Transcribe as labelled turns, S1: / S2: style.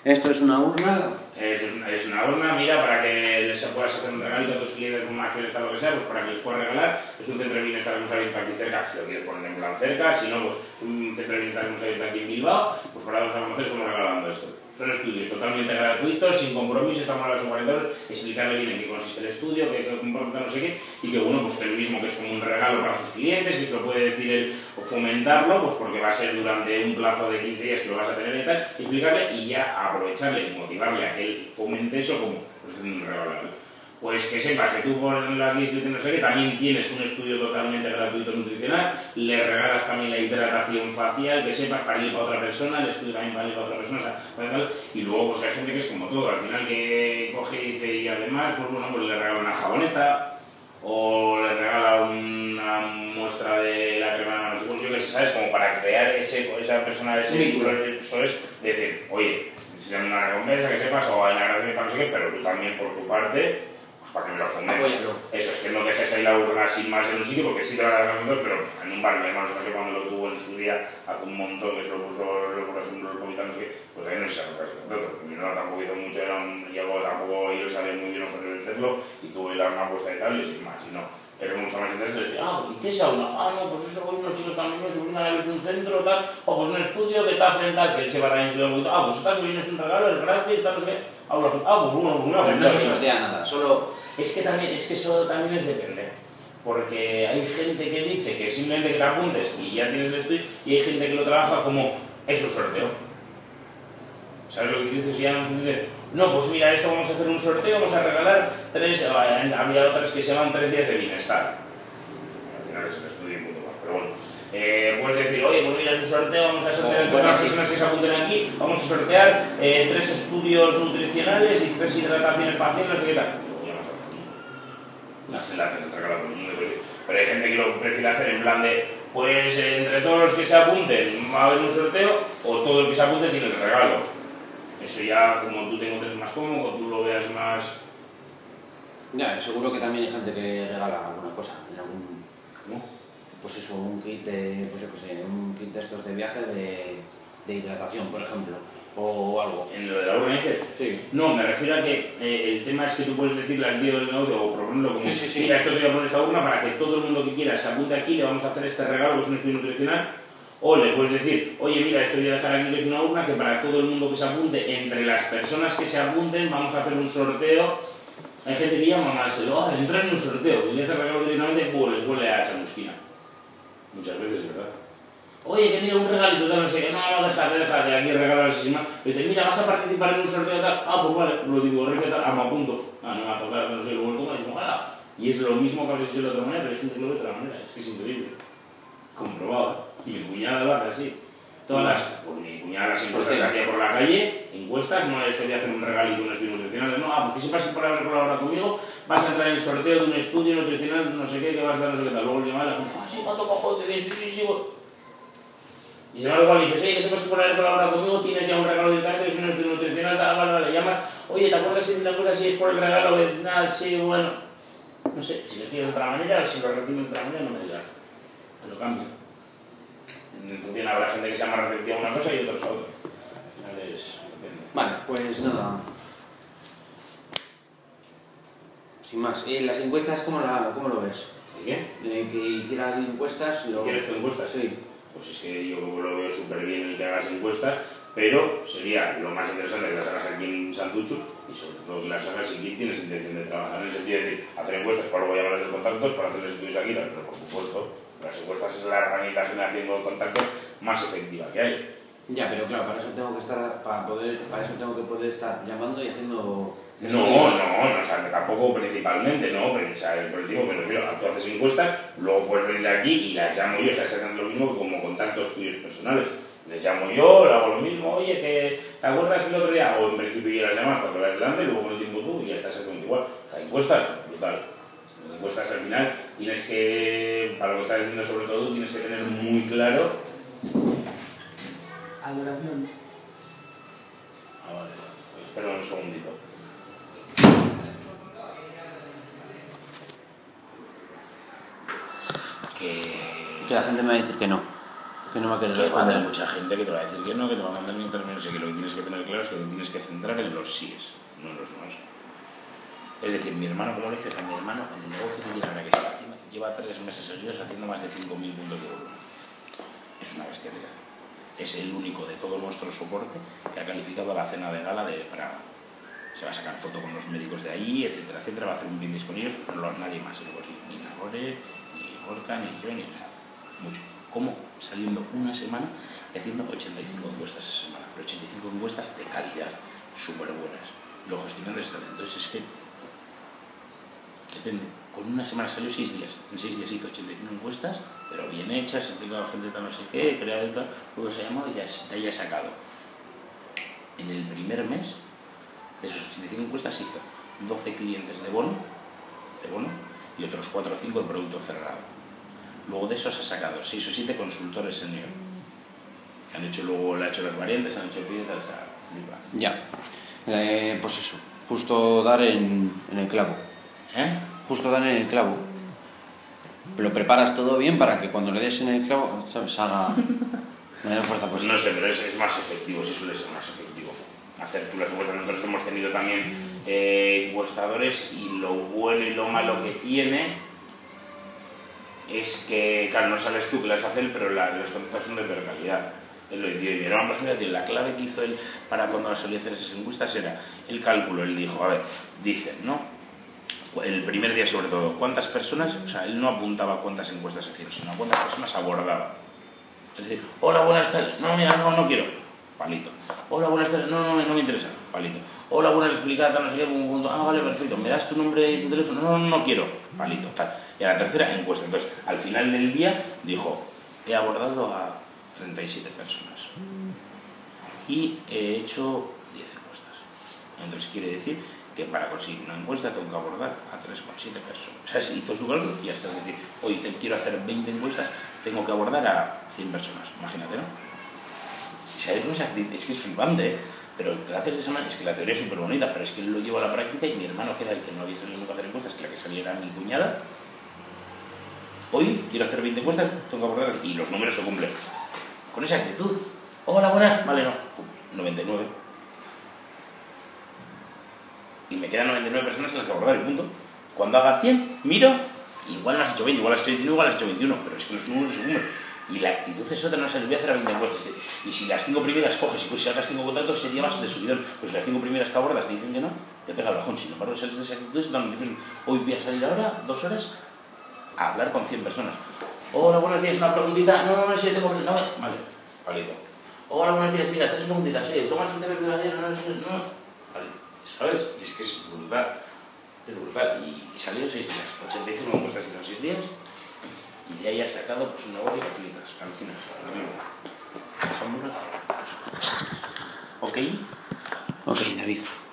S1: Esto es una urna.
S2: Es una urna, mira, para que les puedas hacer un regalito a tus clientes con una fiesta o lo que sea, pues para que les puedas regalar. Es un centro de bienestar que hemos abierto aquí cerca, si lo quieres poner en plan cerca, si no, pues es un centro de bienestar que hemos abierto aquí en Bilbao, pues para darnos a conocer estamos regalando esto. Son estudios totalmente gratuitos, sin compromiso, estamos a los 40 euros, explicarle bien en qué consiste el estudio, qué comporta no sé qué, y que bueno, pues que el mismo que es como un regalo para sus clientes, que esto puede decir él, o fomentarlo, pues porque va a ser durante un plazo de 15 días que lo vas a tener y tal, explicarle y ya aprovecharle y motivarle a que él fomente eso como pues, haciendo un regalo a él. Pues que sepas que tú por la que no sé qué, también tienes un estudio totalmente gratuito nutricional, le regalas también la hidratación facial, que sepas para ir para otra persona, el estudio también para ir para otra persona, o sea, tal, y luego pues hay gente que es como todo, al final que coge y dice, y además, pues bueno, pues le regala una jaboneta, o le regala una muestra de la crema de manos, yo que sé, ¿sabes? Como para crear esa persona, ese vínculo, eso es decir, oye, si dan una recompensa, que sepas, o en la gracia no sé qué, pero tú también por tu parte, para que me lo fomentes. Eso es que no dejes ahí la urna sin más en un sitio, porque sí te va a dar las pero en un bar, mi hermano, que cuando lo tuvo en su día, hace un montón, que se lo puso, por ejemplo, el Povita, no sé qué, pues ahí no se sabe mi hermano tampoco hizo mucho, y algo tampoco ellos sabían muy bien ofrecerlo, y tuvo que dar una apuesta y tal, y sin más, y no. Era mucho más interesante decir, ¿y qué sauna? No, pues eso, hoy unos chicos también me subieron a un centro, tal, o pues un estudio que te hacen tal, que él se va a dar en un poquito, pues está subiendo un regalo, es gratis, tal, no sé qué, pues bueno,
S1: pero no se sortea nada, solo...
S2: Es que eso también es depender, porque hay gente que dice que simplemente que te apuntes y ya tienes el estudio, y hay gente que lo trabaja como, es un sorteo. ¿Sabes lo que dices? Ya nos dicen, no, pues mira, esto vamos a hacer un sorteo, vamos a regalar había otras que se llaman 3 días de bienestar. Al final es el estudio y punto más, pero bueno. Puedes decir, oye, pues mira, es un sorteo, vamos a sortear entre las personas que se apunten aquí, vamos a sortear 3 estudios nutricionales y 3 hidrataciones faciales, no sé qué tal. Se le hace el regalo a todo el mundo, pero hay gente que lo prefiere hacer en plan de, pues entre todos los que se apunten va a haber un sorteo, o todo el que se apunte tiene el regalo. Eso ya, como tú te encuentres más cómodo, tú lo veas más...
S1: Ya, seguro que también hay gente que regala alguna cosa, en algún...
S2: ¿Cómo?
S1: Pues eso, un kit de, pues yo qué sé, un kit de estos de viaje de hidratación, por ejemplo, o algo.
S2: ¿En lo de la urna dices?
S1: Sí.
S2: No, me refiero a que el tema es que tú puedes decirle al tío del negocio o proponerlo como,
S1: sí.
S2: mira, esto te voy a poner esta urna para que todo el mundo que quiera se apunte aquí, le vamos a hacer este regalo, que es un estudio nutricional. O le puedes decir, oye, mira, esto voy a dejar aquí que es una urna que para todo el mundo que se apunte, entre las personas que se apunten, vamos a hacer un sorteo. Hay gente que llama más, entrar en un sorteo, pues si le hace regalo directamente, pues les huele a chamusquina. Muchas veces, ¿verdad? Oye, que mira un regalito, tal, no sé qué, no, déjate, aquí regalar así sin más. Me dice, mira, vas a participar en un sorteo tal, pues vale, lo digo, tal, me apunto. No me va a tocar, no sé, luego lo tomo y digo, ¡hala! Y es lo mismo que habréis hecho de otra manera, pero hay gente que lo ve de otra manera, es que es increíble. Comprobado, ¿eh? Y mi cuñada lo hace así. Pues mi cuñada las encuestas que hacía por la calle, encuestas, no les podía hacer un regalito de un estudio nutricional, no, pues que sepas que por haber colaborado conmigo vas a entrar en el sorteo de un estudio nutricional, no sé qué, que vas a dar no sé qué tal. Luego le llama a la gente, sí, ¿cuánto cojo? Qué bien, sí. Y se va igual y dices, oye, que sepas que por haber colaborado conmigo tienes ya un regalo directamente, que es un estudio nutricional, vale, llamas, oye, ¿te acuerdas si la cosa si es por el regalo? Que nada, sí, bueno, no sé, si lo quieres de otra manera o si lo reciben de otra manera, no me digas, pero cambia. En función habrá gente que sea más receptiva a una cosa y otros a otra. Al final depende.
S1: Vale, pues nada. Sin más, las encuestas, ¿cómo lo ves?
S2: ¿Y qué?
S1: Que hiciera encuestas...
S2: ¿Hicieras tu encuestas?
S1: Sí.
S2: Pues es que yo lo veo súper bien el que hagas encuestas, pero sería lo más interesante que las hagas aquí en Santuchu y sobre todo que las hagas si tienes intención de trabajar en el sentido de decir, hacer encuestas para luego llamar a esos contactos, para hacerles estudios aquí, pero por supuesto, las encuestas es la herramienta de generación de contactos más efectiva que hay.
S1: Ya, pero claro, para eso tengo que poder estar llamando y haciendo...
S2: No, o sea, tampoco principalmente, no, pero o sea, el colectivo me refiero a tú haces encuestas, luego puedes venir aquí y las llamo yo, o sea, se hacen lo mismo que como contactos tuyos personales. Les llamo yo, le hago lo mismo, oye, que ¿te acuerdas el otro día? O en principio ya las llamas para que las delante, luego con el tiempo tú y ya estás haciendo igual. O sea, encuestas, brutal. Encuestas al final tienes que, para lo que estás diciendo sobre todo, tienes que tener muy claro... Adoración. Vale, pues espera un segundito.
S1: Que la gente me va a decir que no. Que no va a querer
S2: que va a haber
S1: responder.
S2: mucha gente que te va a decir que no, que te va a mandar ni términos, y que lo que tienes que tener claro es que te tienes que centrar en los síes, no en los no. Es decir, mi hermano, como lo dice, mi hermano, el negocio que tiene ahora que está haciendo, lleva 3 meses seguidos haciendo más de 5.000 puntos de volumen. Es una bestialidad. Es el único de todo nuestro soporte que ha calificado a la cena de gala de Praga. Se va a sacar foto con los médicos de ahí, etcétera, etcétera, va a hacer un brindis con ellos, nadie más, ni Nagore, ni Gorka, ni yo, ni o sea, mucho. ¿Cómo? Saliendo una semana y haciendo 85 encuestas esa semana, pero 85 encuestas de calidad, súper buenas. Lo gestionando está. Entonces es que depende. Con una semana salió 6 días. En 6 días hizo 85 encuestas, pero bien hechas, explicado a la gente tal no sé qué, creado y tal, luego se llamó y ya de ahí ha sacado. En el primer mes, de esos 85 encuestas hizo 12 clientes de bono, y otros 4 o 5 de producto cerrado. Luego de esos ha sacado 6 o 7 consultores senior. Que han hecho luego, le ha hecho las variantes, han hecho el pide, tal, o sea, flipa.
S1: Ya. Pues eso, justo dar en el clavo. Justo dar en el clavo. Lo preparas todo bien para que cuando le des en el clavo, ¿sabes? Haga mayor fuerza
S2: Pues
S1: posible.
S2: no sé, pero es más efectivo, sí suele ser más efectivo. Hacer tú las encuestas. Nosotros hemos tenido también encuestadores y lo bueno y lo malo que tiene es que, claro, no sabes tú que las hace él, pero los contactos son de peor calidad. Él lo dio y mi hermano, por ejemplo, la clave que hizo él para cuando solía hacer esas encuestas era el cálculo. Él dijo, a ver, dicen, ¿no? El primer día sobre todo, ¿cuántas personas? O sea, él no apuntaba cuántas encuestas hacía, sino cuántas personas abordaba. Es decir, hola, buenas tardes, no, mira, no quiero, palito. Hola, buenas tardes, no me interesa, palito. Hola, buenas, explicada, no sé qué, punto. Ah, vale, perfecto, ¿me das tu nombre y tu teléfono? No quiero, palito, tal. Y a la tercera, encuesta. Entonces, al final del día, dijo, he abordado a 37 personas y he hecho 10 encuestas. Entonces, quiere decir que para conseguir una encuesta tengo que abordar a 3,7 personas. O sea, se hizo su cálculo y hasta es decir, hoy quiero hacer 20 encuestas, tengo que abordar a 100 personas, imagínate, ¿no? Es que es flipante, ¿eh? Pero lo haces de esa manera, es que la teoría es súper bonita, pero es que él lo lleva a la práctica y mi hermano, que era el que no había salido nunca a hacer encuestas, que la que salía era mi cuñada, hoy quiero hacer 20 encuestas, tengo que abordar y los números se cumplen. Con esa actitud, hola, buenas, vale, no, 99. Y me quedan 99 personas en las que abordar y punto. Cuando haga 100, miro, igual no has hecho 20, igual has hecho 19, igual has hecho 21, pero es que los números se cumplen. Y la actitud es otra, no se le voy a hacer a 20 encuestas. Y si las 5 primeras coges y pues si sacas 5 contactos sería más de subidón. Pues si las 5 primeras que abordas te dicen que no, te pega el bajón. Sin embargo, sales de esa actitud y te dicen, hoy voy a salir ahora, 2 horas, a hablar con 100 personas. Hola, buenos días, una preguntita. No sé, tengo... No, vale, palito. Hola, buenos días, mira, 3 preguntitas. ¿Tomas un té de verdadero? No. Vale, ¿sabes? Y es que es brutal. Es brutal. Y salió 6 días. 85 encuestas en 6 días. Y de ahí has sacado pues un negocio que flipas, alucinas, asombros. ¿Ok?
S1: Ok, David.